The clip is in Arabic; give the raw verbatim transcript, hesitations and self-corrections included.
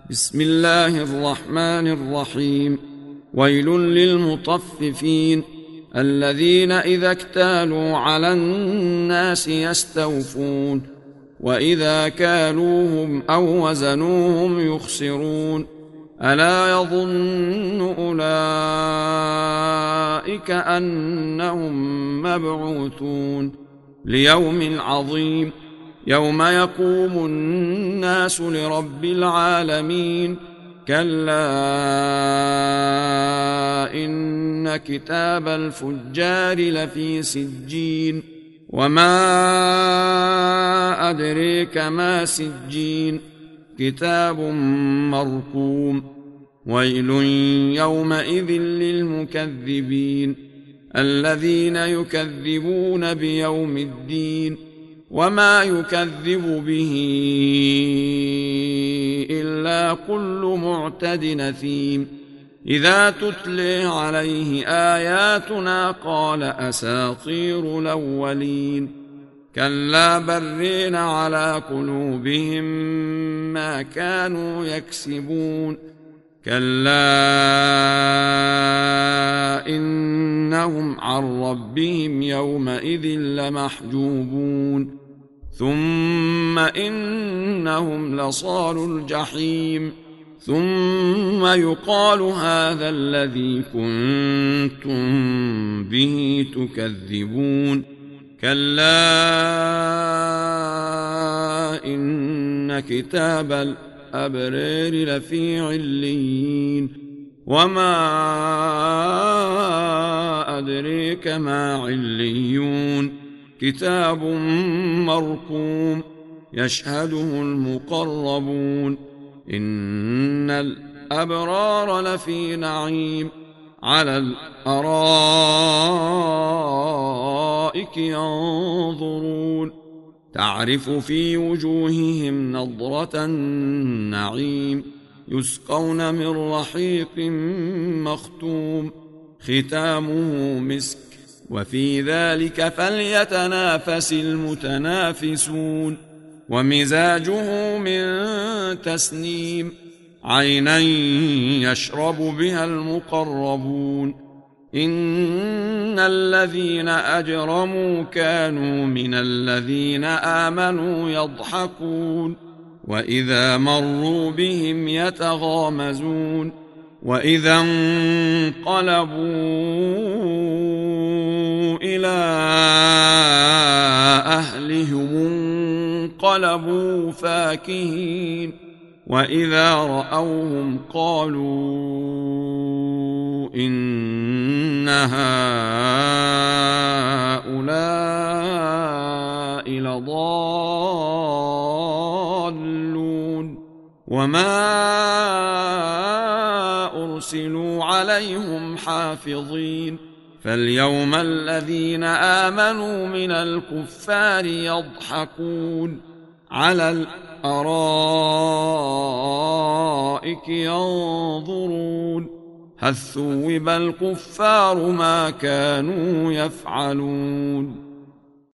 بسم الله الرحمن الرحيم. ويل للمطففين الذين إذا اكتالوا على الناس يستوفون وإذا كالوهم أو وزنوهم يخسرون ألا يظن أولئك أنهم مبعوثون ليوم عظيم يوم يقوم الناس لرب العالمين كلا إن كتاب الفجار لفي سجين وما أدريك ما سجين كتاب مرقوم ويل يومئذ للمكذبين الذين يكذبون بيوم الدين وما يكذب به إلا كل معتد نثيم إذا تتلي عليه آياتنا قال أساطير الأولين كلا برين على قلوبهم ما كانوا يكسبون كلا إنهم عن ربهم يومئذ لمحجوبون ثم إنهم لصالوا الجحيم ثم يقال هذا الذي كنتم به تكذبون كلا إن كتاب الأبرار لفي عليين وما أدريك ما عليون كتاب مرقوم يشهده المقربون إن الأبرار لفي نعيم على الأرائك ينظرون تعرف في وجوههم نضرة النعيم يسقون من رحيق مختوم ختامه مسك وفي ذلك فليتنافس المتنافسون ومزاجه من تسنيم عينا يشرب بها المقربون إن الذين أجرموا كانوا من الذين آمنوا يضحكون وإذا مروا بهم يتغامزون وإذا انقلبوا إلى أهلهم انقلبوا فاكهين وإذا رأوهم قالوا إن هؤلاء لضالون وما أرسلوا عليهم حافظين فاليوم الذين آمنوا من الكفار يضحكون على الأرائك ينظرون هل ثوب الكفار ما كانوا يفعلون